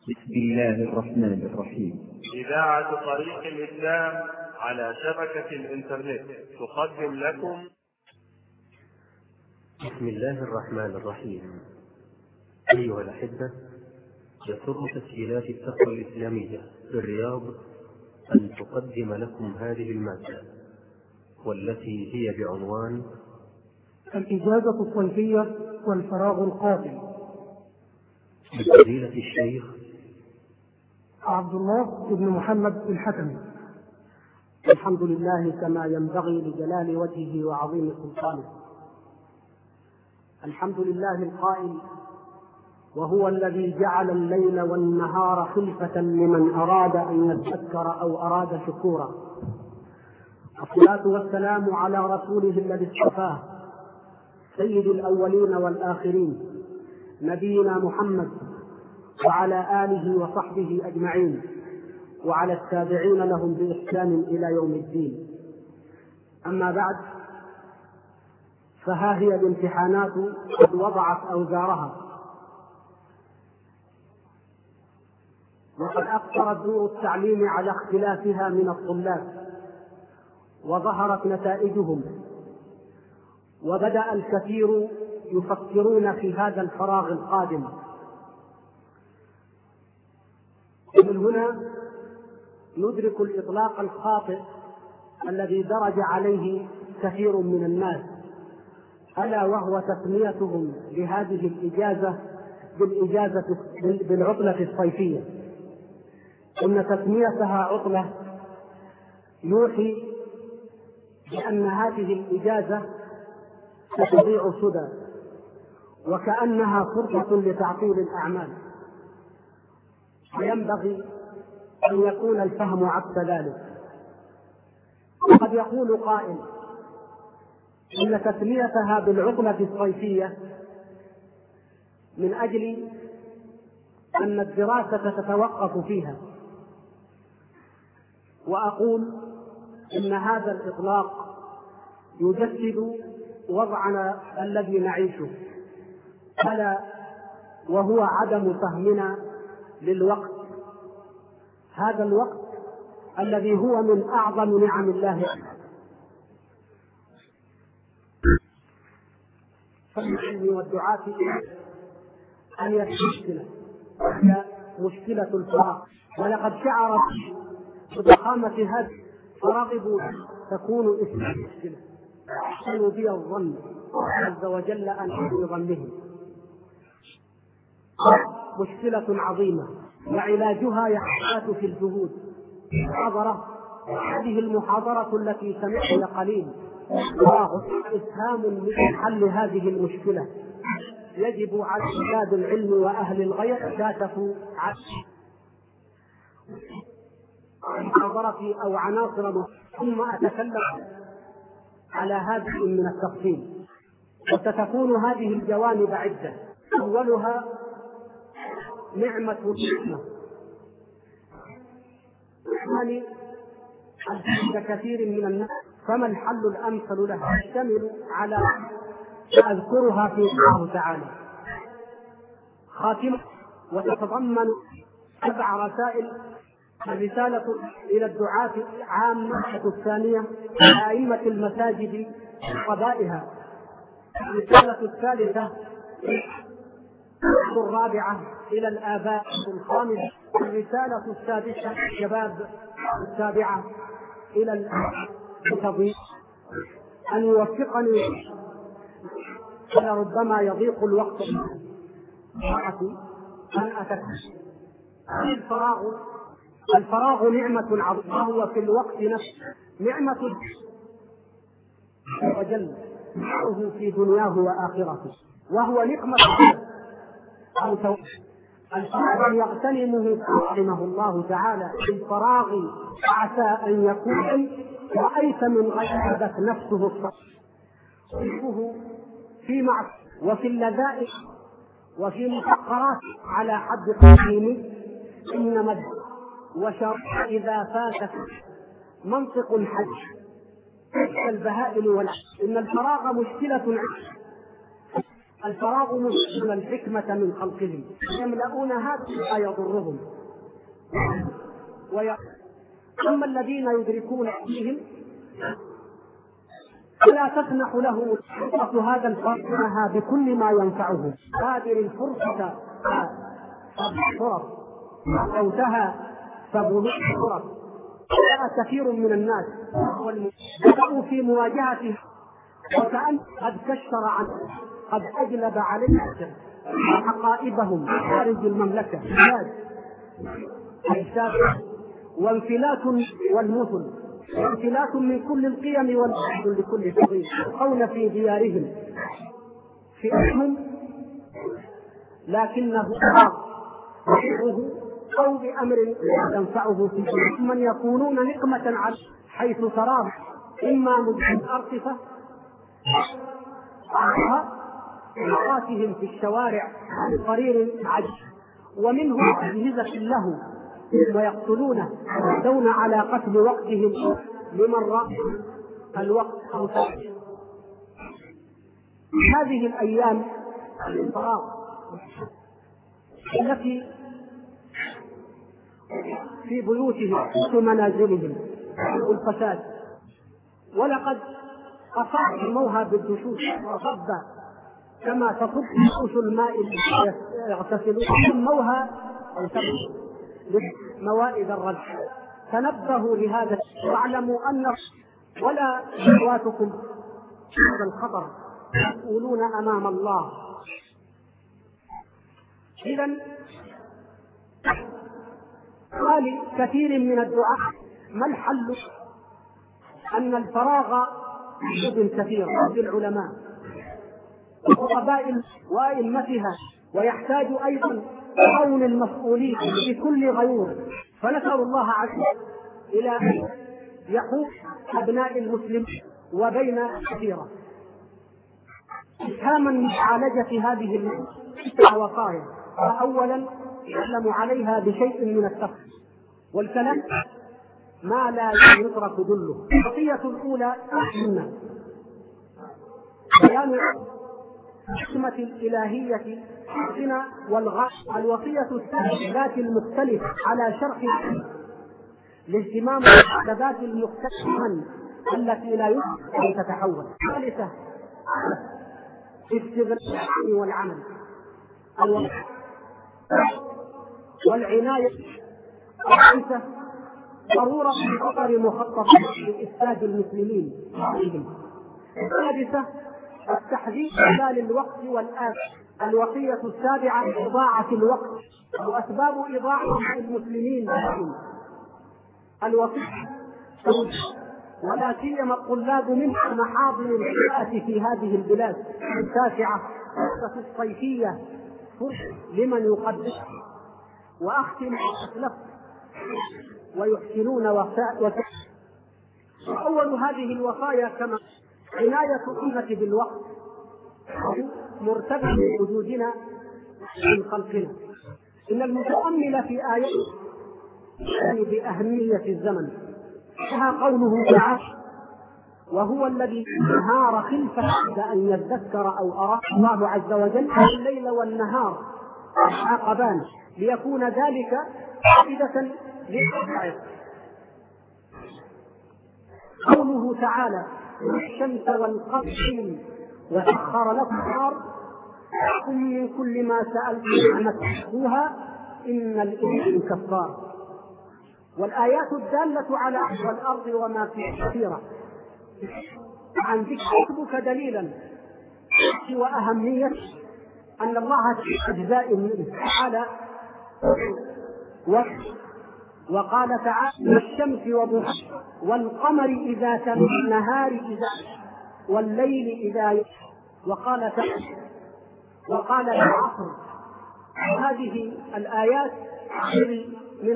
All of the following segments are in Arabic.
بسم الله الرحمن الرحيم. إذاعة طريق الإسلام على شبكة الإنترنت تقدم لكم. بسم الله الرحمن الرحيم. أيها الأحبة، يسر تسجيلات التقوى الإسلامية بالرياض أن تقدم لكم هذه المادة، والتي هي بعنوان الإجازة الصيفية والفراغ القاتل، لفضيلة الشيخ عبد الله بن محمد الحكمي. الحمد لله كما ينبغي لجلال وجهه وعظيم سلطانه. الحمد لله القائل: وهو الذي جعل الليل والنهار خلفة لمن أراد أن يذكر أو أراد شكورا. الصلاة والسلام على رسوله الذي اصطفاه، سيد الأولين والآخرين، نبينا محمد، وعلى آله وصحبه أجمعين، وعلى التابعين لهم بإحسان إلى يوم الدين. أما بعد، فها هي الامتحانات قد وضعت أوزارها، وقد أكثرت دور التعليم على اختلافها من الطلاب، وظهرت نتائجهم، وبدأ الكثير يفكرون في هذا الفراغ القادم. ومن هنا ندرك الإطلاق الخاطئ الذي درج عليه كثير من الناس، ألا وهو تسميتهم لهذه الإجازة بالعطلة الصيفية. إن تسميتها عطلة يوحي بأن هذه الإجازة ستضيع سدى، وكأنها فرصة لتعطيل الأعمال، وينبغي أن يكون الفهم عكس ذلك. وقد يقول قائل إن تسميتها بالعطلة الصيفية من أجل أن الدراسة تتوقف فيها، وأقول إن هذا الإطلاق يجسد وضعنا الذي نعيشه، ألا وهو عدم فهمنا للوقت، هذا الوقت الذي هو من أعظم نعم الله. فالعلم والدعاة أن يكون مشكلة الفراغ، ولقد شعرت بضخامة هذا فرغبوا تكون اسم المشكلة، أحسنوا بي الظن عز وجل أن أحسن ظنهم. مشكلة عظيمة وعلاجها يحتاج في الجهود. هذه المحاضرة التي سمعنا قليل إسهام لحل هذه المشكلة. يجب على أولاد العلم وأهل الغير كاتفوا محاضرتي أو عناصر، ثم أتكلم على هذه من التفصيل. وستكون هذه الجوانب عدة. أولها نعمة الحكمة، يعني عند كثير من الناس، فما الحل الأمثل له؟ يشتمل على أذكرها في الله تعالى خاتمة، وتتضمن 7 رسائل. الرسالة إلى الدعاة عامة، الثانية أئمة المساجد قضائها، الرسالة الثالثة، الرابعة إلى الآباء، الخامسة الرسالة السادسة الشباب، السابعة إلى التضييق. أن يوفقني، ربما يضيق الوقت أن أتكلم. الفراغ نعمة عظيمة، وهو في الوقت نفسه نعمة وجل في دنياه وآخرته، وهو نعمة الفراغ يغتنمه رحمه الله تعالى. الفراغ عسى أن يكون رأيت من غيرك نفسه الصحيح في معصية وفي اللذائذ وفي مفقرات على حد قديم. إنما وشر إذا فاتك منطق الحج كالبهائم والعشق. إن الفراغ مشكلة الفراغ مشكل الحكمة من خلقهم يملؤونها لا يضرهم أما الذين يدركون فيهم فلا تسمح له فرصة هذا الفرصها بكل ما ينفعه قادر الفرصة فرص صوتها فبلوغ فرص. جاء كثير من الناس بدأوا في مواجهته وكأن قد كشر عنه قد أجلب عليه حقائبهم خارج المملكة وانفلات والمثل وانفلات من كل القيم والعهد لكل صغير يبقون في ديارهم في أسهم لكنه يحبه أو بأمر ينفعه في دينه من يكونون نقمة على حيث تراه إما مدعم أرصفة رقاتهم في الشوارع قرير عجز ومنهم أجهزة له ويقتلونه يدون على قتل وقتهم لمن رأى الوقت أو تأتي. هذه الأيام الفراغ التي في بيوتهم ومنازلهم والفساد ولقد أصابوها بالدشوش وصب كما تصب دشوش الماء يغتسلون سموها موائد الرجح. تنبهوا لهذا واعلموا أن ولا أخواتكم هذا الخطر يقولون أمام الله. إذن قال كثير من الدعاء ما الحل؟ أن الفراغ يجب كثير للعلماء وقبائل وأئمتها ويحتاج أيضا عون المسؤولين بكل غيور. فنسأل الله عز وجل إلى أن يحوط أبناء المسلم وبين كثيرة إسهاما لمعالجة هذه الوصايا. فأولا يعلم عليها بشيء من التفصيل والكلام ما لا يترك دله. الوصية الأولى السنة بيان الحكمة الإلهية حسنة والغاية. الوصية الثانية ذات المختلف على شرح الاهتمام بالعادات المختلفة التي لا يمكن أن تتحول. الثالثة استغلال والعمل والعناية. الخامسة ضرورة خطر مخطط لإفساد المسلمين. السادسة التحذير خلال الوقت والآن. الوصية السابعة إضاعة الوقت وأسباب إضاعة المسلمين. الوصية ولا سيما الطلاب من محاضن الحياة في هذه البلاد التاسعة الصيفية لمن يقدس. وأختم أسلف ويحسنون أول هذه الوصايا كما عناية الأمة بالوقت مرتبط بوجودنا من خلقنا. إن المتأمل في آيات بأهمية الزمن فيها قوله تعالى وهو الذي نهار خلفة أن يذكر أو أراد الله عز وجل الليل والنهار عقبان ليكون ذلك فائدة للحياة. قوله تعالى والشمس والقمر وسخر لكم النار من كل ما سألتم فتحوها إن الإنسان كفار. والآيات الدالة على الأرض وما فيها كثيرة عن ذكرك دليلا وأهمية أن الله في أجزاء منه تعالى وقال تعالى والشمس وضحاها والقمر إذا تم النهار إذا والليل إذا وقال العصر. هذه الآيات من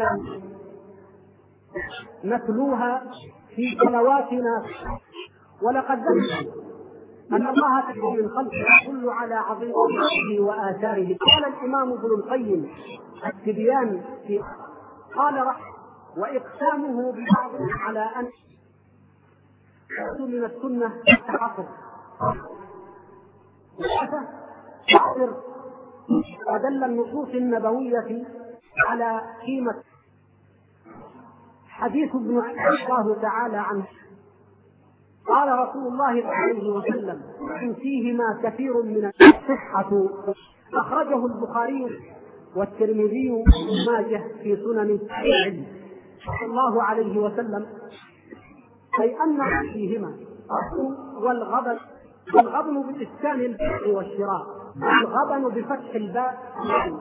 نتلوها في صلواتنا. ولقد ذكر أن الله تعالى من خلقه يدل على عظيمته وآثاره. قال الإمام ابن القيم التبيان قال وإقسامه ببعض على أن من السنة التحقق ودل النصوص النبوية على قيمة حديث ابن الله تعالى عنه. قال رسول الله عليه وسلم: فيهما كثير من الصحة. أخرجه البخاري والترمذي وابن ماجه في سنن صلى الله عليه وسلم، أي أن فيهما والغبن، والغبن بإسكان البيع والشراء، والغبن بفتح الباء.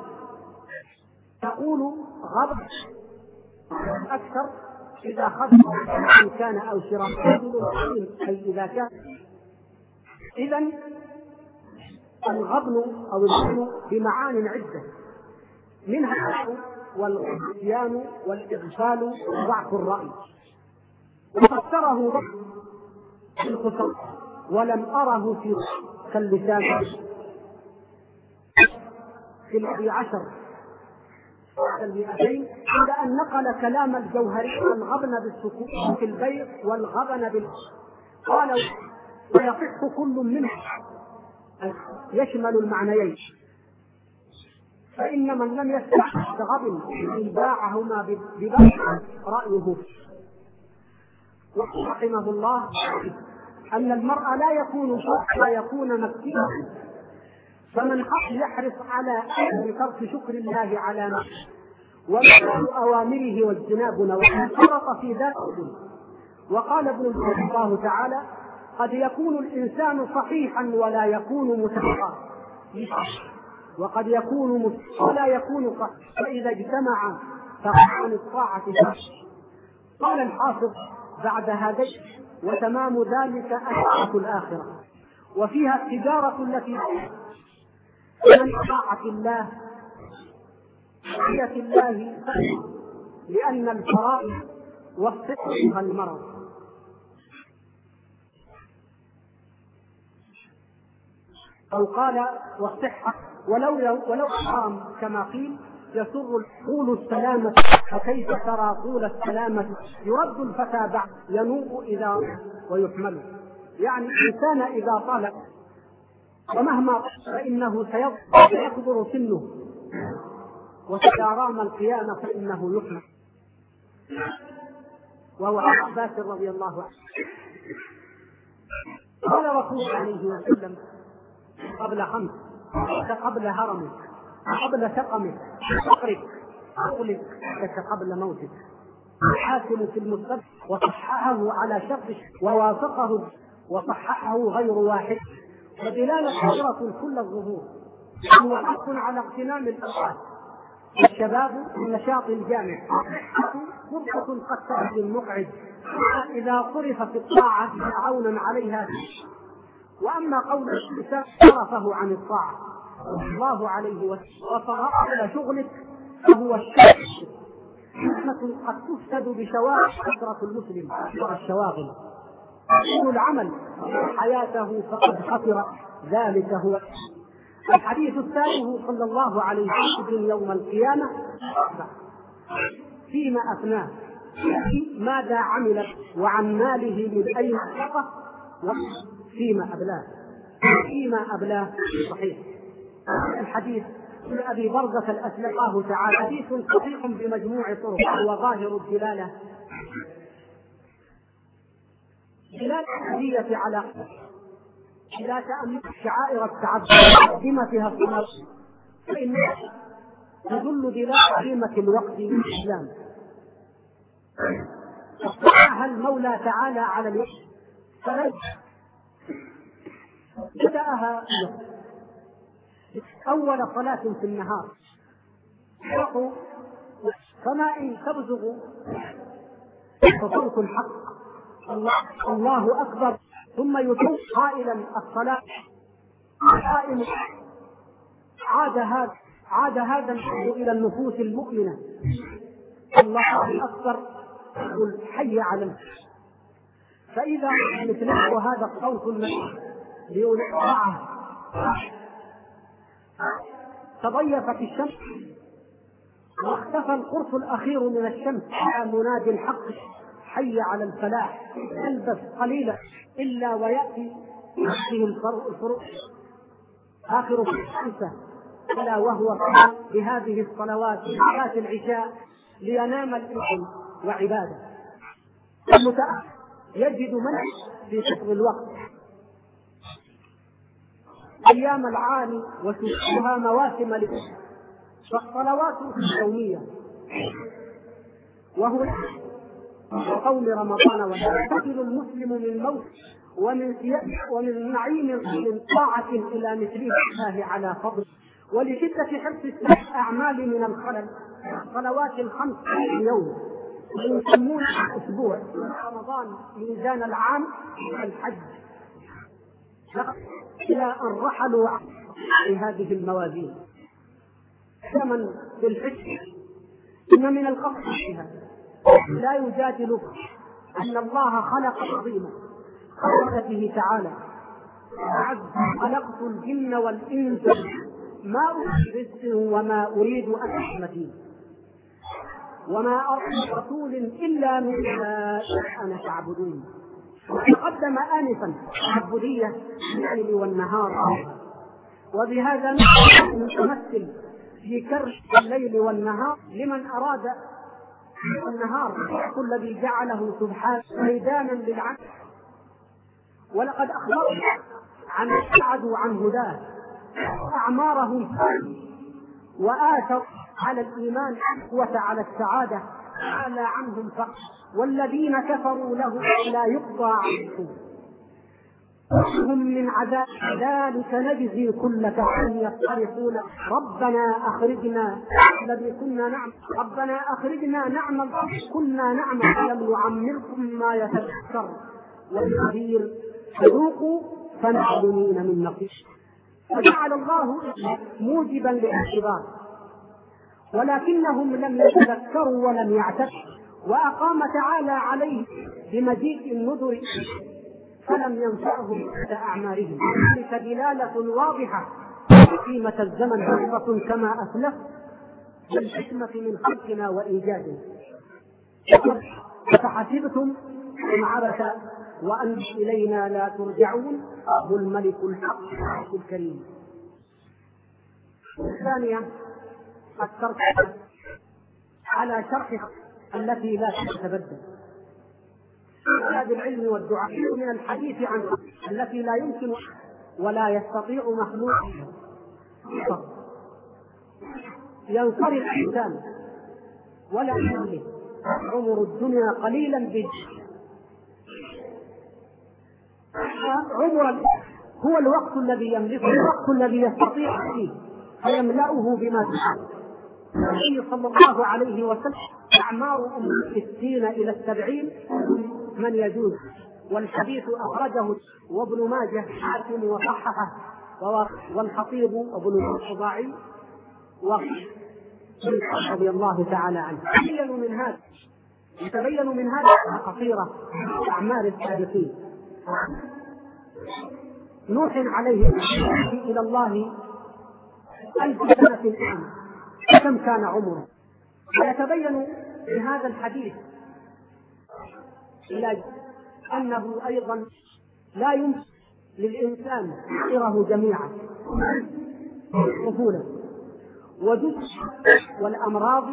تقول غبن أكثر إذا خذ كان أو شراء، أي إذا كان. إذن الغبن أو الغبن بمعان عدة، منها والعصيان والإغفال وضعف الرأي. وفسره بالخصوص ولم أره في كاللسان في 11 200 عند أن نقل كلام الجوهري الغبن بالسكون في البيع والغبن قال: ويصح كل منه يشمل المعنيين، فإن من لم يسمع غبن باعهما ببيع رأيه. ورحمه الله أن المرء لا يكون شكرا، يكون مكتوبا، فمن يحرص على ترك شكر الله على نفسه وفعل أوامره واجتناب نواهيه فرط في ذلك. وقال ابن الله تعالى: قد يكون الإنسان صحيحا ولا يكون متقا، وقد يكون ولا يكون صحيح، فإذا اجتمع فعن الطاعة. قال الحافظ بعد هذا: وتمام ذلك أشعة الآخرة، وفيها التجارة التي من طاعة الله في الله، لأن الفرائض والصدق المرض. أو قال: والصحة ولو حرام كما قيل يسر طول السلامة، فكيف ترى طول السلامة يرد الفتى بعد ينوء إذا ويحمل. يعني الإنسان إذا طال ومهما فإنه سيكبر سنه، وتدارام القيامة فإنه يحمل. وهو عباس رضي الله عنه قال رسول الله عليه وسلم: قبل 5، قبل هرمك، قبل سقمك، فقرك، شغلك، قبل موتك. الحاكم في المستدرك وصححه على شرط ووافقه وصححه غير واحد. ودلالة حضرة كل الظهور، هو حق على اغتنام الأوقات. الشباب النشاط الجامع، فرصة قد تأتي المقعد إذا صرفت الطاعة عونا عليها. وأما قول الإنسان صرفه عن الطاعة الله عليه وصرفه شغلك فهو الشرك. حكمة قد تفسد بشواغل كثرة المسلم والشواغل، يكون العمل حياته فقد خسر ذلك. هو الحديث الثاني صلى الله عليه وسلم يوم القيامة: فيما أفناه، ماذا عمل، وعن ماله من أين انفقه، وفيما أبلاه. فيما أبلاه صحيح. الحديث من أبي برزة الأسلمي الله تعالى حديث صحيح بمجموع طرق، وظاهر الدلالة الهدية على لا تأمن شعائر التعبد قيمتها الصلاة، فإن تدل دلالة قيمة الوقت في الإسلام. وقعها المولى تعالى على الوقت، بدأها أول صلاة في النهار، فما إن تبزغ فصوت الحق الله أكبر، ثم يتوب قائلا الصلاة قائم. عاد هذا الحق إلى النفوس المؤمنة. الله أكبر، يقول حي على الفلاح. فإذا مثله هذا الصوت المسيح ليولعه تضيفت الشمس واختفى القرص الأخير من الشمس على منادي الحق حي على الفلاح. البس قليلا إلا ويأتي فيه الفروق آخر خمسة ألا وهو بهذه الصلوات صلاة العشاء لينام الإنسان وعباده. المتأخر يجد منع في شطر الوقت أيام العام وتشبهها مواسم فالصلوات اليومية وهو وقوم رمضان ويغتسل المسلم من موت ومن نعيم من طاعة إلى مثله الله على فضل ولشدة حرص الأعمال من الخلل. الصلوات الخمس في اليوم ويسمون أسبوع رمضان ميزان العام الحج إلى أن رحلوا في هذه الموازين. ثمن بالحج إن من القصد فيها لا يجادل أن الله خلق عظيما خلقته تعالى خلقت الجن والإنس ما أريد رزق وما أريد أن أحمد وما أرسل رسول إلا من أنا تعبدون. تقدم آنفا عبودية الليل والنهار وبهذا نتمثل في كرش الليل والنهار لمن أراد النهار الذي جعله سبحانه ميدانا للعمل. ولقد أخبرنا عن ابتعدوا عن هداه أعمارهم وآثروا على الإيمان وعلى السعادة على عنهم فقط والذين كفروا له لا يقضى عنهم هم من عذاب ذلك نجزي كل كفر يصرخون ربنا أخرجنا الذي كنا نعمل ربنا أخرجنا نعمل كنا نعمل لم نعمركم ما يتذكر والكبير فذوقوا فنعلمين من نقص. فجعل الله موجبا للاعتبار ولكنهم لم يتذكروا ولم يعتبروا وأقام تعالى عليه بمجيء النذر فلم ينفعهم أعمارهم. ذلك دلالة واضحة قيمة الزمن حسرة كما أسلف بالحكمة من خلقنا وإيجادنا. فحسبتم إن عبث وأن إلينا لا ترجعون هو الملك الحق الكريم. الثانية الترك على شرح التي لا تتبدل هذا العلم والدعاء من الحديث عن التي لا يمكن ولا يستطيع مخلوق ينصرف الإنسان ولا يملك عمر الدنيا قليلا جدا. عمر هو الوقت الذي يملكه الوقت الذي يستطيع فيه فيملأه بما تشاء. النبي صلى الله عليه وسلم أعمار 60 إلى 70 من يجوز والحديث أخرجه وابن ماجه حاكم وصححه والخطيب وابن الخضاعي رضي الله تعالى عنه. يتبين من هذا قصيرة أعمار السابقين. نوح عليه إلى الله 1000 سنة الآن كم كان عمره. ويتبين بهذا الحديث أنه أيضا لا يمكن للإنسان خيره جميعا طفولة وجزء والأمراض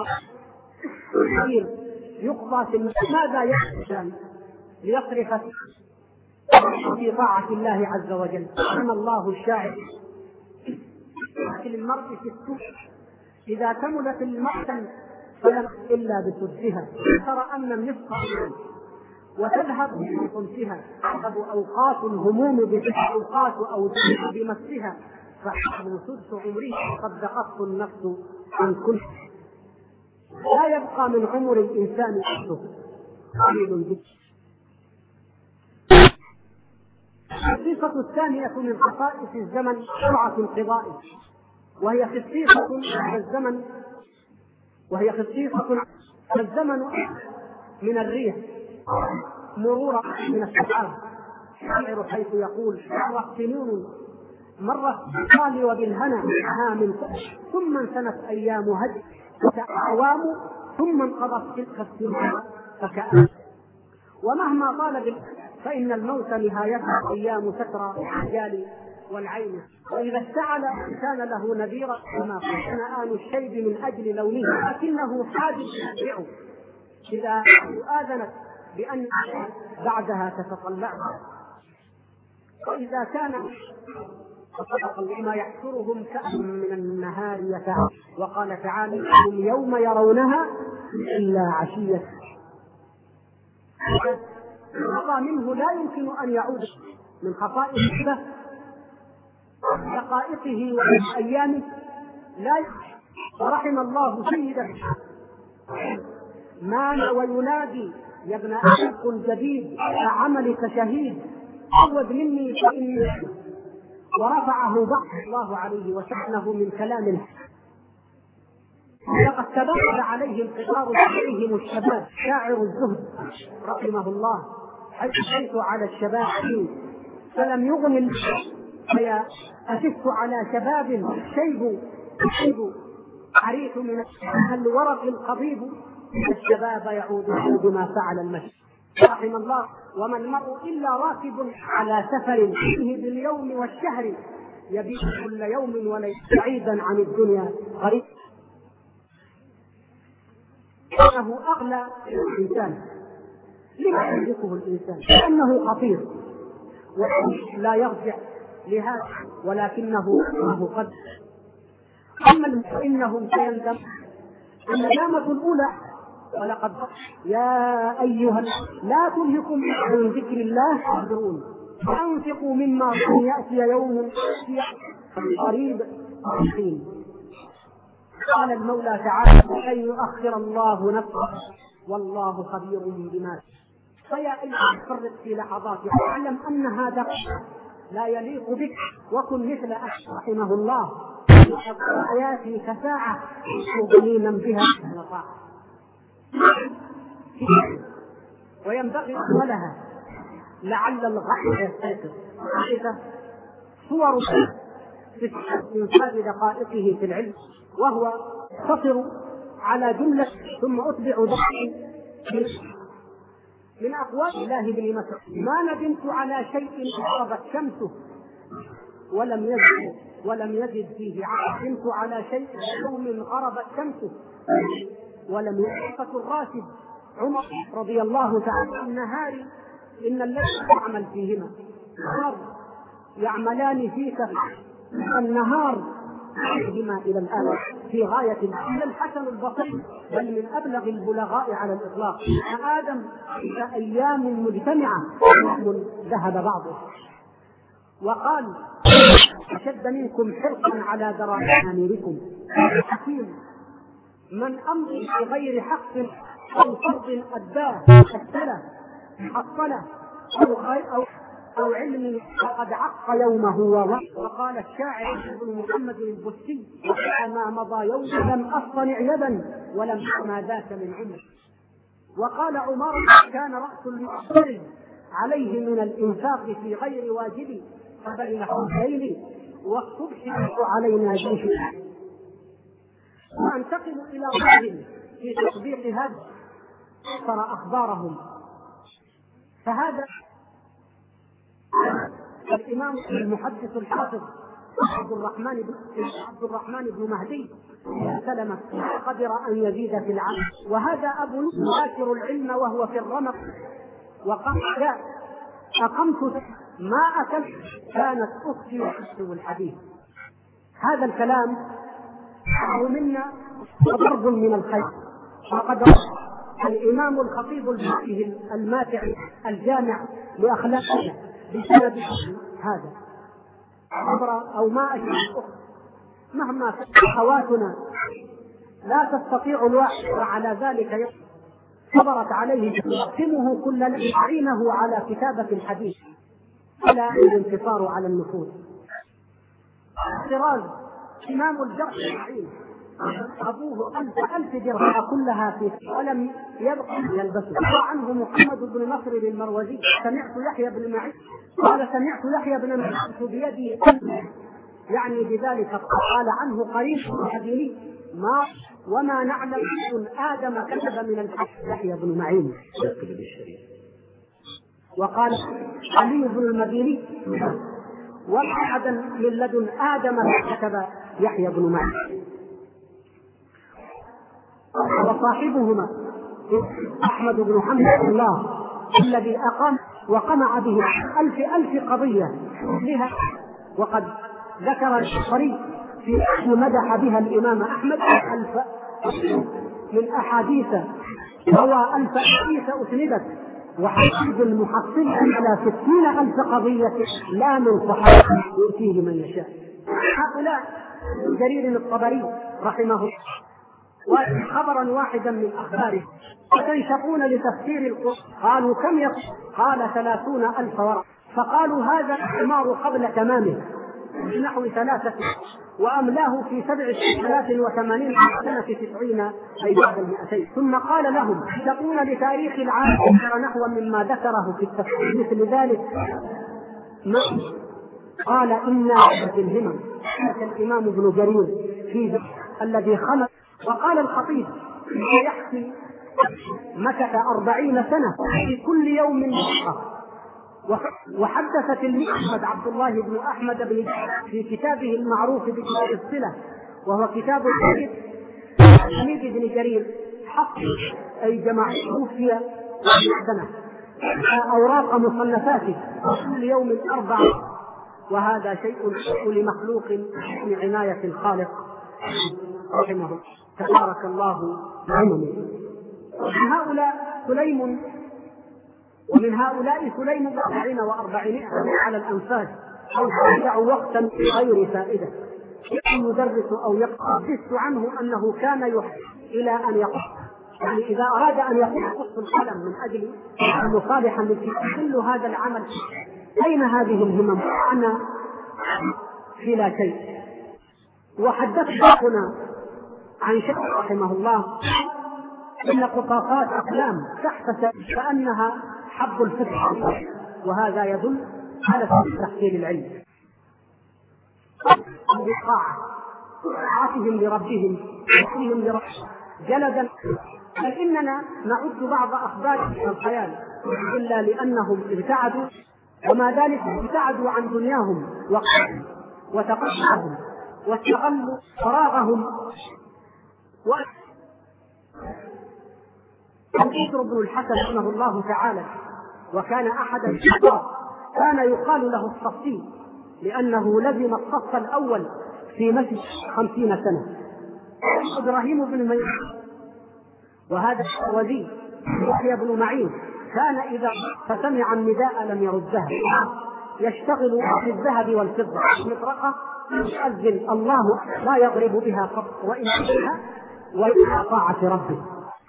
وخير يقضى في ماذا يحسن ليصرف في طاعة الله عز وجل. أنا الله الشاعر للمرء في السوء إذا كملت المحسن فلم إلا بسدها ترى أن النصف وتذهب بخمسها تذهب أوقات الهموم أوقات أو بمسها فحب سدس عمره قد دقت النفس عن كل لا يبقى من عمر الإنسان أحده قليل جدا. الخصيصة الثانية من خصائص الزمن سرعة انقضائه وهي خصيصة الزمن من الريح مرورا من السحاب. الشاعر حيث يقول مرت سنون مرت بالقال وبالهنا من ثم انسنت أيام هج وأعوام ثم انقضت تلك السنين فكأن ومهما طال فإن الموت نهايته أيام سترى الرجال والعين. وإذا استعل كان له نذيرا كما كان آن الشيب من أجل لونه، لكنه حادث يتبعه إذا آذنت بأن بعدها تتطلع. وإذا كان فصدق ما يحشرهم كأن من النهار يسعى. وقال تعالى هم يوم يرونها إلا عشية. هذا منه لا يمكن أن يعود من خصائصه دقائقه وأيامه لا رحم الله سيدا مان وينادي يا ابن أخي الجديد عملك شهيد عوض مني فإني، ورفعه ضحك الله عليه وسبحانه من كلام لقد تبادل عليه القطار عليهم الشباب. شاعر الزهد رحمه الله حيث على الشباب فلم يغن فأسفت على شباب شيب عريف من الورق القضيب الشباب يعود بما فعل المشي. رحم الله وما المرء إلا راكب على سفر فيه باليوم والشهر يبيت كل يوم وليس بعيدا عن الدنيا غريب. إنه أغلى الإنسان. لما يملكه الإنسان؟ لأنه خطير ولا يرجع لهذا، ولكنه قد أما إنهم سيندم الندامة الأولى. ولقد يا أيها لا تلهكم عن ذكر الله تحذرون وأنفقوا مما يأتي يوم قريب حين. قال المولى تعالى لن يؤخر الله نفسا والله خبير بما. فيا أيها تفرط في لحظات واعلم أن هذا لا يليق بك وكن مثل رحمه الله حياتي كساعة مغنينا بها وينبغي أولها لعل الغحر يستيقظ. صور من سائر دقائقه في العلم وهو يقتصر على جملة ثم أتبع ذلك من أقوال الله بن مسعود ما ندمت على شيء غربت شمسه ولم يزد فيه عقل. ندمت على شيء يوم غربت شمسه ولم يحقق الراشد عمر رضي الله تعالى النهار إن الليل يعمل فيهما يعملان فيك النهار بما إلى الآن في غاية إلى الحسن البصري بل من أبلغ البلغاء على الإطلاق. آدم أيام مجتمعة ذهب بعضه وقال أشد منكم حرصا على دراهم أميركم حكيم من أمر بغير حق أو فرض أداه السلة حصله أو علم فقد عق يومه. وقال الشاعر ابن محمد البستي ما مضى يوم لم أصطنع يدا ولم ما ذاك من عمر. وقال عمر كان رأس المحصر عليه من الإنفاق في غير واجب فبين حسين والصبح علينا جيش. وانتقل إلى بعضهم في تطبيق هذا ترى أخبارهم. فهذا الإمام المحدث الحافظ عبد الرحمن بن مهدي سلمة قدر أن يزيد في العلم. وهذا أبو يذاكر العلم وهو في الرمق وقال أقمت ما أكلت كانت أختي تكتب الحديث. هذا الكلام منا ضرب من الخير. وقد الإمام الخطيب الفقيه الماتع الجامع لأخلاقه بسبب هذا عبر أو ما أشبه مهما أخواتنا لا تستطيع الواحد وعلى ذلك صبرت عليه تقسمه كل عينه على كتابة الحديث ولا الانتصار على النفوذ. طراز إمام الجرح العين أبوه 1000 درهم كلها فيه ولم يبقى يلبسه. وعنه محمد بن نصر المروزي سمعت يحيى بن معين قال سمعت يحيى بن معين بيدي يعني بذلك قال عنه قريب حديثي ما وما نعلم أن آدم كتب من الحق يحيى بن معين. وقال علي بن المديني ولا أحدا من لدن آدم كتب يحيى بن معين. وصاحبهما أحمد بن حنبل الله الذي أقام وقمع به ألف قضية لها، وقد ذكر الشريف في مدح بها الإمام أحمد 1000 من أحاديث، روى 1000 أحاديث أسندت، وحفظ المحصل على 60,000 قضية لا من صحابة يؤتيه لمن يشاء. هؤلاء جرير الطبري رحمه الله وخبرا واحدا من أخباره وتنشقون لتفسير القرآن. قالوا كم يقول؟ قال 30,000 ورقة. فقالوا هذا الحمار قبل تمامه بنحو 3 وأملاه في 87 سنة 90 أي بعد 200. ثم قال لهم تقول لتاريخ العالم نحو مما ذكره في التفسير مثل ذلك. قال إنا في الهمم الإمام ابن جرير في الذي خلق. وقال الخطيب يحكي مكث 40 سنة في كل يوم مرة. وحدث تلميذ عبد الله بن أحمد بن في كتابه المعروف بكتاب الصلة، وهو كتاب تلميذ ابن جرير حق أي جماعة توفي سنة أوراق مصنفاته كل يوم 4. وهذا شيء لمخلوق من عناية الخالق رحمه تبارك الله عنه. ومن هؤلاء سليم 40 على الأنفاس أو يضيع وقتا غير فائدة يدرس أو يقص عنه أنه كان يحب إلى أن يقص، يعني إذا أراد أن يقص القلم من أجل مصالحا كل هذا العمل. أين هذه الهمم؟ أنا في لا شيء. وحدثنا عن شيخ رحمه الله إن قطاطات أقلام تحت كأنها حب الفتح، وهذا يدل على تحصيل العلم. الوقاعة عاتهم لربهم وفيهم لربهم جلدا. بل إننا نعد بعض أخبار الخيال إلا لأنهم ابتعدوا، وما ذلك ابتعدوا عن دنياهم وتقشعهم واستغلوا فراغهم. البدر بن الحسن رحمه الله تعالى وكان أحد الشباب كان يقال له الصفي لأنه لزم الصف الأول في مسجد 50 سنة. إبراهيم بن ميمون وهذا وزير يحيى بن معين كان إذا فسمع النداء لم يردها، يشتغل في الذهب والفضة مطرقة يؤذن الله لا يضرب بها قط وإن بها وإلى طاعة ربه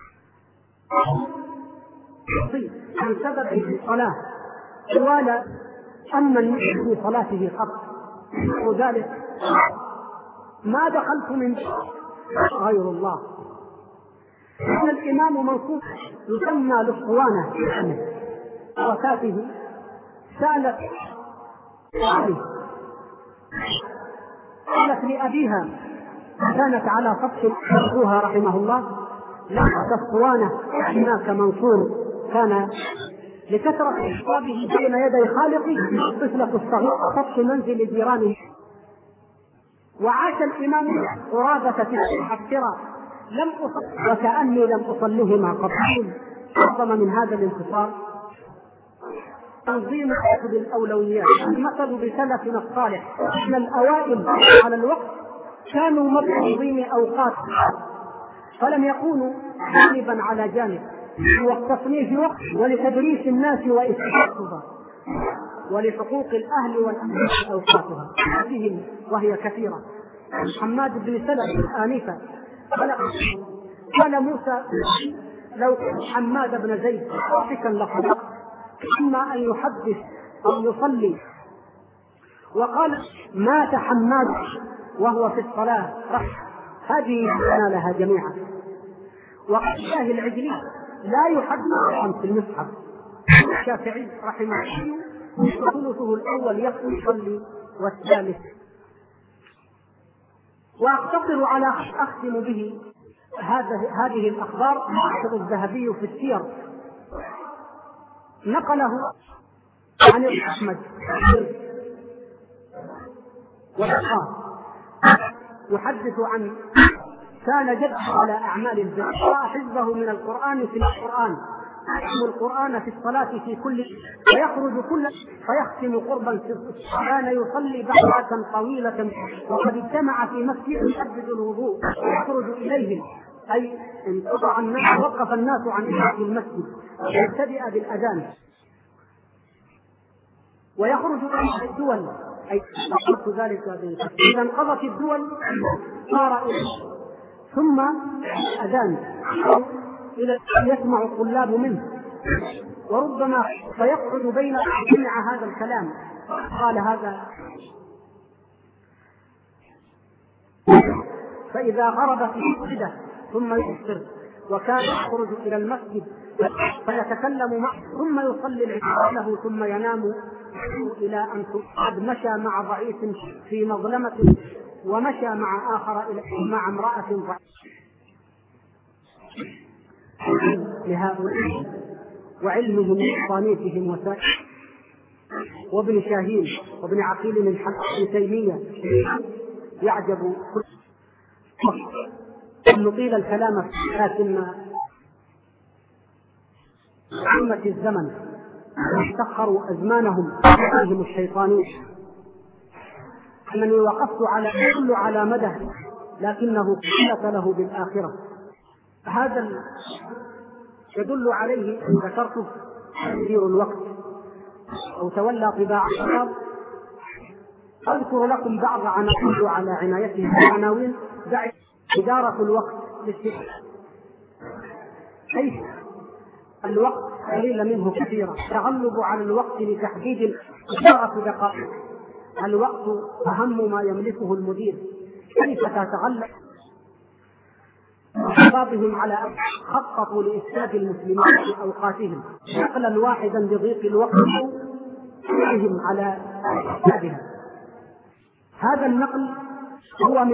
عن سبب الصلاة طوال أمن في صلاته قط. وذلك ما دخلت من غير الله. إن الإمام منصور يسمى للصوانة وفاته سالت عليه، قالت لأبيها كانت على سطح أخوها رحمه الله لا الصوانة هناك منصور كان لكثرة إشرابه بين يدي خالقه طفلة الصغير سطح منزل جيرانه. وعاش الإمام قرابة الحسرة لم أصل وكأني لم أصلهما قبل. أعظم من هذا الانتصار تنظيم أخذ الأولويات. المثل بسلفنا الصالح أن الأوائل على الوقت كانوا متنظيم أوقات فلم يكونوا جانبا على جانب والتصنيف وقت ولتدريس الناس وإسعافها ولحقوق الأهل والأهل أوقاتها هذه وهي كثيرة. حماد بن سلمة آنفا قال موسى لو حماد بن زيد ضحكا لصدق إما أن يحدث أو يصلي. وقال مات حماد وهو في الصلاة هذه لها جميعا. وقال الله العجلي لا يحدث في المصحف. الشافعي رحمه الله ثلثه الأول يصلي والثالث. وأقتصر على أختم به هذه الأخبار. ناصر الذهبي في السير نقله عن أحمد والإخلاص. يحدث عن كان جد على أعمال البر، قرأ حزبه من القرآن في القرآن، يختم القرآن في الصلاة في كل، ويخرج كل فيختم قربا كان يصلي بعضة طويلة، وقد اجتمع في مسجد يجدد الوضوء يخرج إليهم، أي انقطع الناس، وقف الناس عن إحداث المسجد ويبتدئ بالأذان، ويخرج إلى الدول، أي قلت ذلك إذا انقضت الدول صار ثم أذان إلى يسمع الطلاب منه، وربما فيقعد بين جميع هذا الكلام، قال هذا، فإذا غربت الشدة ثم يفطر، وكان يخرج إلى المسجد فيتكلم معه ثم يصلي العشاء له ثم ينام، إلى أن قد مشى مع ضعيف في مظلمة، ومشى مع آخر مع امرأة ضعيفة. لهؤلاء وعلمهم وصانيتهم وسائر، وابن شاهين وابن عقيل من ابن تيمية يعجب نطيل الكلام، لكن عامة الزمن استخروا أزمانهم عليهم الشيطانين، أنني وقفت على مدى، لكنه قلة له بالآخرة. هذا يدل عليه إن ذكرته تدير الوقت أو تولى طباع الشباب. أذكر لكم بعض عناوين على عنايته العناوين: إدارة الوقت للشيء، حيث الوقت قليل منه كثيرا، تغلب على الوقت لتحديد 10 دقائق. الوقت أهم ما يملكه المدير، كيف تتغلب شبابهم على أن خططوا لإفساد المسلمين في أوقاتهم نقلا واحدا لضيق الوقت بهم على إفسادهم. هذا النقل هو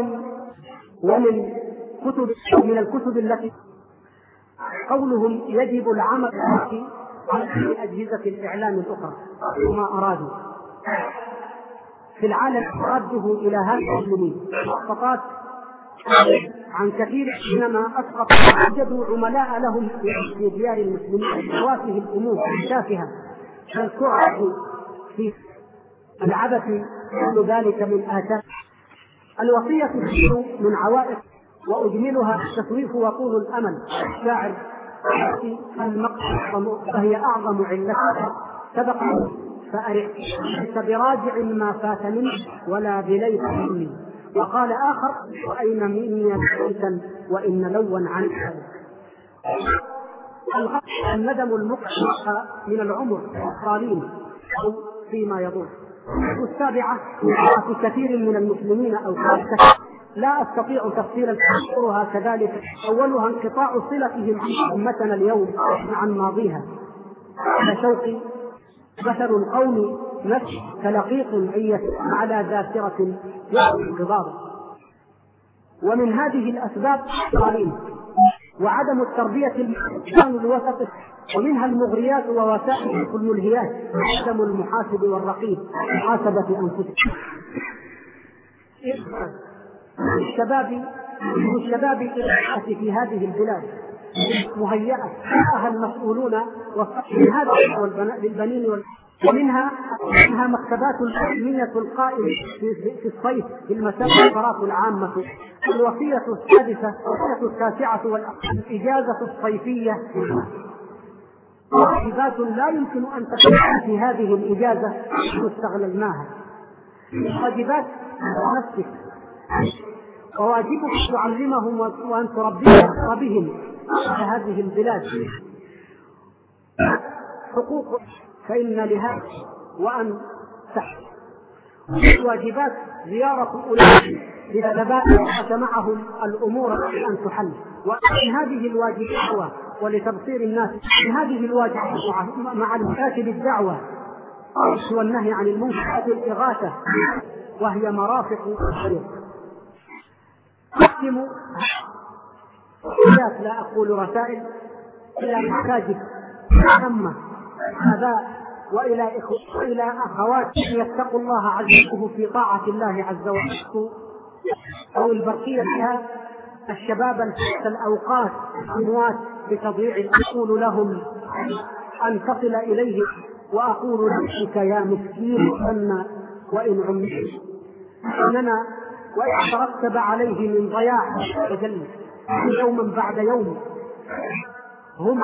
من الكتب التي قولهم يجب العمل على أجهزة الإعلام الأخرى وما أرادوا في العالم رده إلى هذه المسلمين سقطات عن كثير، حينما أسقط وجدوا عملاء لهم في ديار المسلمين وافه الأمور التافهة كالسرعة في العبث، كل ذلك من آثار الوصية من عوائق، وأجملها التسويف وطول الأمل. الشاعر فهي أعظم علتها سبق فأرح براجع ما فات منه ولا بليس مني. وقال آخر: وأين مني بيتا وإن لون عن الندم المقصى من العمر الصالين أو فيما يضر. السابعة في كثير من المسلمين أو لا أستطيع تفصيلا أذكرها كذلك. أولها انقطاع صلتهم أمتنا اليوم عن ماضيها، كشوق مثل القوم نفس كلقيط عية على ذاكرة انقضاض. ومن هذه الأسباب قليل وعدم التربية الإنسان الوسط، ومنها المغريات ووسائل الملهيات، عدم المحاسب والرقيب محاسبة أنفسهم. الشباب في هذه البلاد مهيئة لها المسؤولون من هذا للبنين، ومنها مكتبات علمية القائمة في الصيف في المساجد القراءة العامة. الوصية السادسة التاسعة والإجازة الصيفية، واجبات لا يمكن أن تكون في هذه الإجازة استغللناها. واجبات نفسك، وواجبك تعلمهم وأن تربيهم بهم في هذه البلاد. حقوق فإن لها وأن تحت. واجبات زيارة أولئك لتتبادل معهم الأمور أن تحل. ومن هذه الواجبات ولتبصير الناس من هذه الواجبات مع المكاتب الدعوة والنهي عن المنكر الإغاثة، وهي مرافق الشريعة. أختم لا أقول رسائل إلى المساجد عامة، آباء وإلى أخواتي يتقوا الله عز وجل في طاعة الله عز وجل، أو البقية فيها الشباب في الأوقات الأموات بتضييع، أقول لهم أن تصل إليه، وأقول لك يا مسكين أن وإن عمت إننا وإن ترتب عليه من ضياع وجل يوما بعد يوم هم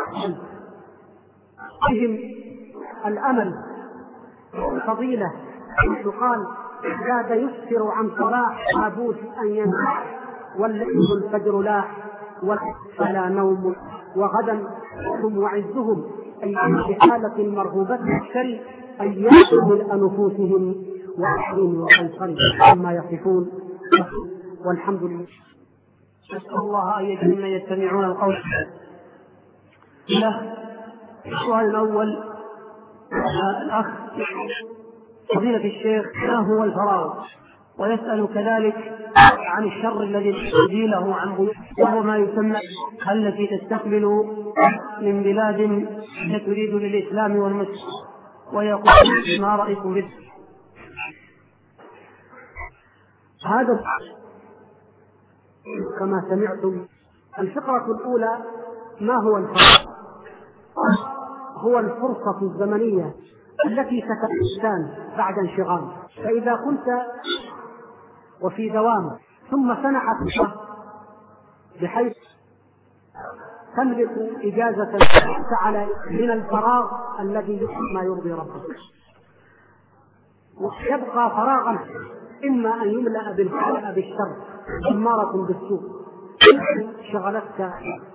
بهم الأمل والفضيلة. يقال زاد يسفر عن صلاح عبوس أن ينام والليل الفجر لاح فلا نوم وغدا هم وعزهم أي في حالة مرغوبة الشر أيام من أنفسهم وأحرم وقيصر عما يصفون. والحمد لله. نسأل الله أن يجعلنا يستمعون القول. السؤال الأول الأخ فضيلة الشيخ ما هو الفراغ؟ ويسأل كذلك عن الشر الذي يزيله عن غيره، وهو ما يسمى التي تستقبل من بلاد تريد للإسلام والمسلمين، ويقول ما رأيكم به؟ هذا كما سمعتم. الفقرة الأولى ما هو الفراغ؟ هو الفرصة الزمنية التي تأتي الإنسان بعد انشغال، فإذا كنت وفي دوام ثم سنحت بحيث تملك إجازة على من الفراغ الذي ما يرضي ربك، ويبقى فراغا إما أن يملأ بالشر أمارة بالسوء شغلتك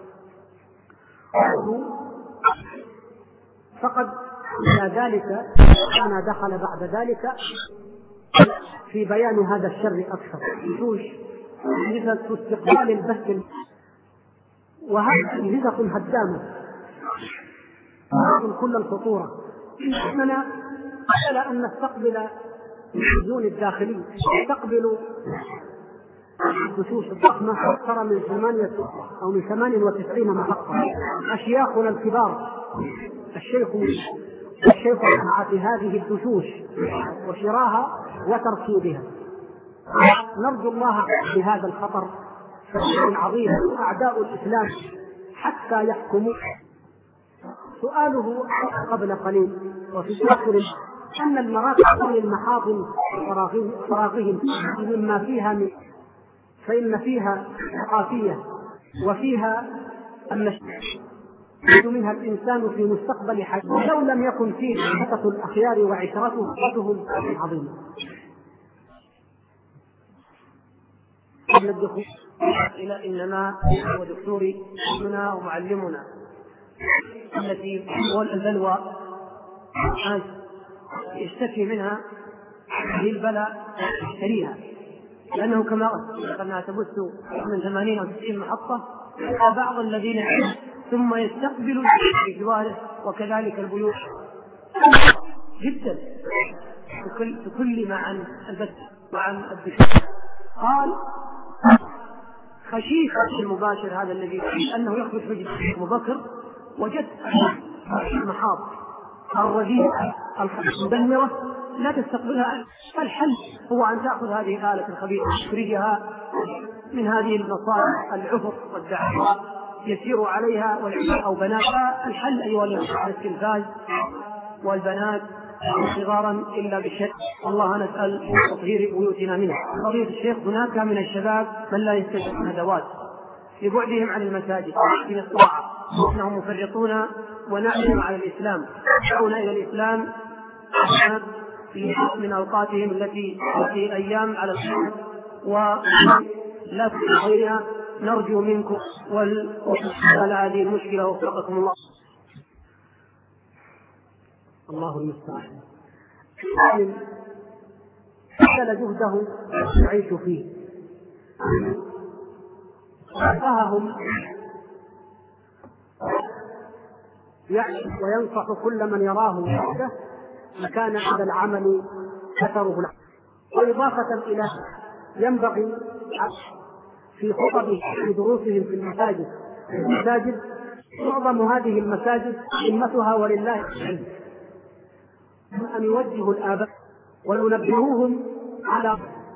فقد إلى ذلك أنا دخل بعد ذلك في بيان هذا الشر أكثر مثل استقبال البث، وهذه أجهزة هدامة من كل الخطورة. إننا على أن نستقبل التلفزيون الداخلي، نستقبل الدشوش الضخمة أكثر من 8 أو من 98 محطة. أشياخنا الكبار الشيخ صنعت هذه الدشوش وشراها وتركيبها. نرجو الله بهذا الخطر العظيم أعداء الإسلام حتى يحكموا. سؤاله قبل قليل وفي آخر أن المراكز للمحاضن فراغهم مما فيها فإن فيها ثقافية وفيها منها الإنسان في مستقبل حياته لو لم يكن فيه حقة الأخيار وعشرتهم عظيمة. قبل الدخول إلى إنما هو دكتوري منا ومعلمنا التي هو البلوى يشتكي منها هذه البلاء يشتريها، لأنه كما أنها تبث من 80 أو 90 محطة، بعض الذين ثم يستقبل في جواره وكذلك البيوت جدا بكل ما عن البث وعن الدشوش. قال خشيف المباشر هذا الذي أنه يخرج في أبو بكر وجدت المحاط الرديئة المدمرة لا تستقبلها. الحل هو أن تأخذ هذه الآلة الخبيثة تخرجها من هذه المصالح العفر والدعوة يسير عليها والعيال أو بناتها. الحل أيها الأخوة التلفاز والبنات صغارا إلا بالشك. الله نسأل تطهير بيوتنا منه. قضية الشيخ هناك من الشباب من لا يستجيب الندوات لبعدهم عن المساجد في الطاعة، إنهم مفرطون ونعلم على الإسلام، يدعون إلى الإسلام في من أوقاتهم التي في أيام على الخير ولا في غيرها. نرجو منكم والحل هذه المشكلة وفقكم الله. الله المستعان. بذل جهده يعيش فيه، فهم يعيش وينصح كل من يراه وحده مكان هذا العمل أثره له. وإضافة إلى ينبغي في خطبه في دروسهم في المساجد معظم هذه المساجد أمتها ولله الحمد، أن يوجهوا الآباء وينبهوهم على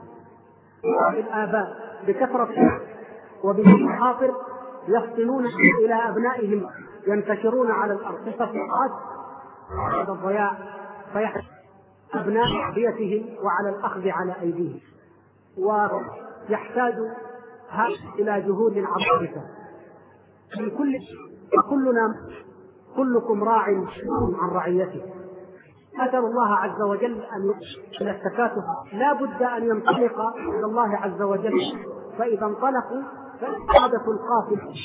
الآباء بكثرة وبالمخاطر يفطنون إلى أبنائهم ينتشرون على الأرصفة هذا الضياع فيحدث أبناء بيتهم وعلى الأخذ على أيديهم، ويحتاج هذا إلى جهود عظيمة من كلنا كلكم راع عن رعيته. أسأل الله عز وجل أن يؤمن التكاتف لا بد أن ينطلق إلى الله عز وجل، فإذا انطلقوا فإعادة القافل.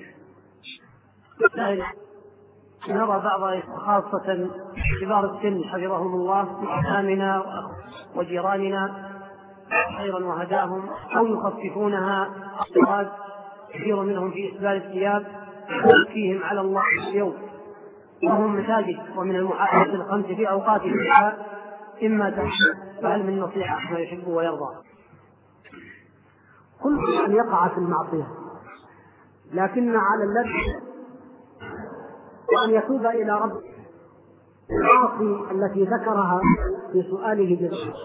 نرى بعض خاصة كبار السن حفظهم الله في أمامنا وجيراننا خيرا وهداهم أو يخففونها اضطراد كثير منهم في إسبال الثياب ويزكيهم على الله اليوم وهم مساجد ومن المحافظة الخمس في أوقات العشاء إما فهل من نصيحة ما يحب ويرضى؟ كل أن يقع في المعصية، لكن على الذي وأن يتوب إلى رب العاصي التي ذكرها في سؤاله بالعاصي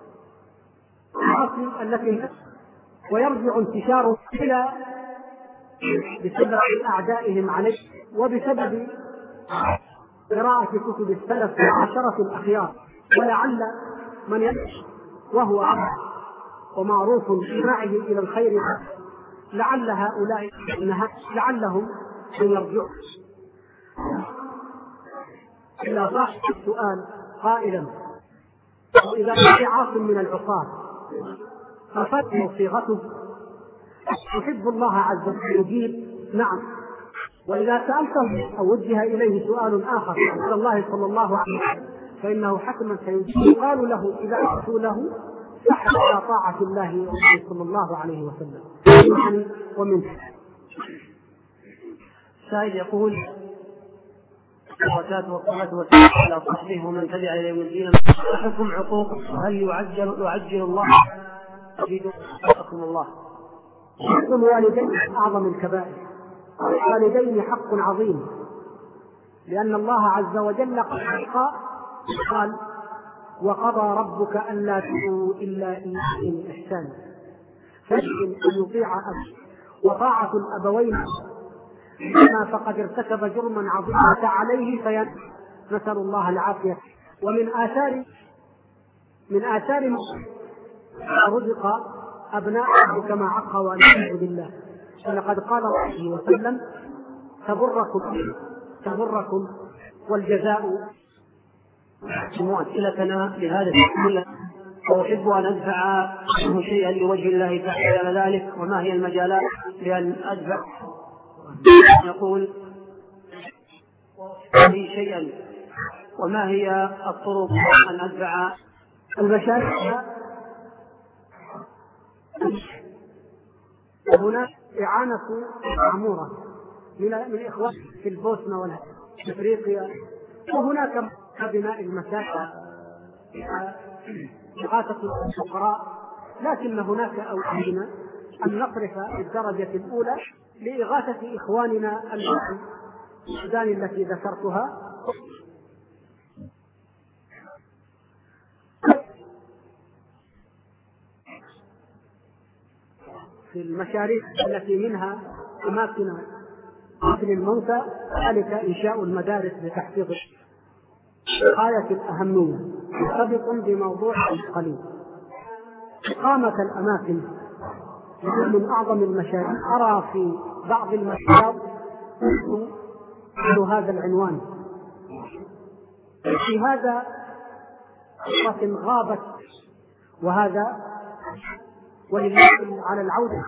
التي ويرجع انتشاره إلى بسبب أعدائهم عليه وبسبب قراءة كتب السلف وعشرة الأخيار، ولعل من يمشي وهو ومعروف بسعيه إلى الخير لعل هؤلاء لعلهم يرجعون إلا صاحب السؤال قائلا وإذا كان عاصم من العصاة ففتح صيغته يحب الله عز وجل يجيب نعم، وإذا سألته أو وجه إليه سؤال آخر إلى الله صلى الله عليه وسلم فإنه حتما سيجيب. قالوا له إذا أتوا له سحب على طاعة الله صلى الله عليه وسلم ومنه. سائل يقول والصلاة والسلام على صحبه ومن تبع إلى يوم الدين حكم عقوق هل يعجل الله الله؟ حق الوالدين أعظم الكبائر، الوالدين حق عظيم لأن الله عز وجل قال وقضى ربك ألا تعبدوا إلا إياه إحسانا، فيجب أن يطيع وطاعة الأبوين ما فقد ارتكب جرما عظيما عليه نسأل الله العافية. ومن آثار رزق أبناءه كما عق والعياذ بالله، لقد قال الله وسلم تبركم والجزاء. مؤسلتنا لهذا الشيء وأحب أن أدفع منه شيئا لوجه الله تعالى ذلك، وما هي المجالات لأن أدفع؟ يقول لي شيئا وما هي الطرق أن أدفع المشاكل؟ هنا إعانة معمورة من إخوان في البوسنة والأفريقيا، وهناك بناء المساجد إغاثة الفقراء، لكن هناك أوجهنا أن نصرف الدرجة الأولى لإغاثة إخواننا السودان التي ذكرتها في المشاريع التي منها أماكن قتل الموتى، ذلك إنشاء المدارس لتحفيظ غاية الأهمية مرتبط بموضوع قليل. إقامة الأماكن من أعظم المشاريع. أرى في بعض المشاريع هذا العنوان في هذا غابت، وهذا ولله على العودة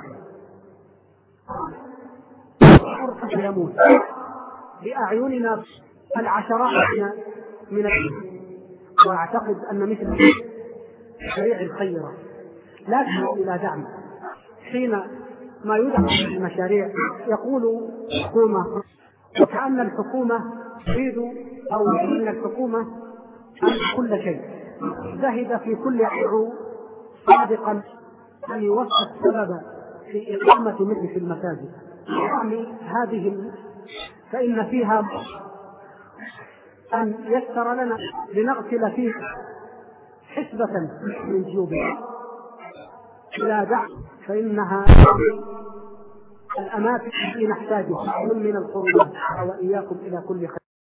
يموت بأعيننا العشرات من وأعتقد أن مثل الشريع الخيرة لا تدعو إلى دعم. حين ما يدعم المشاريع يقول الحكومة، وكأن الحكومة تريد أو من الحكومة أن كل شيء زهد في كل عدو صادقا أن يوفق السبب في إقامة مثل في المساجد. يعني هذه فإن فيها أن يسر لنا لنغسل فيه حسبة من جيوبنا لا دع، فإنها الأماكن التي نحتاجها من القربات، وإياكم إلى كل خير.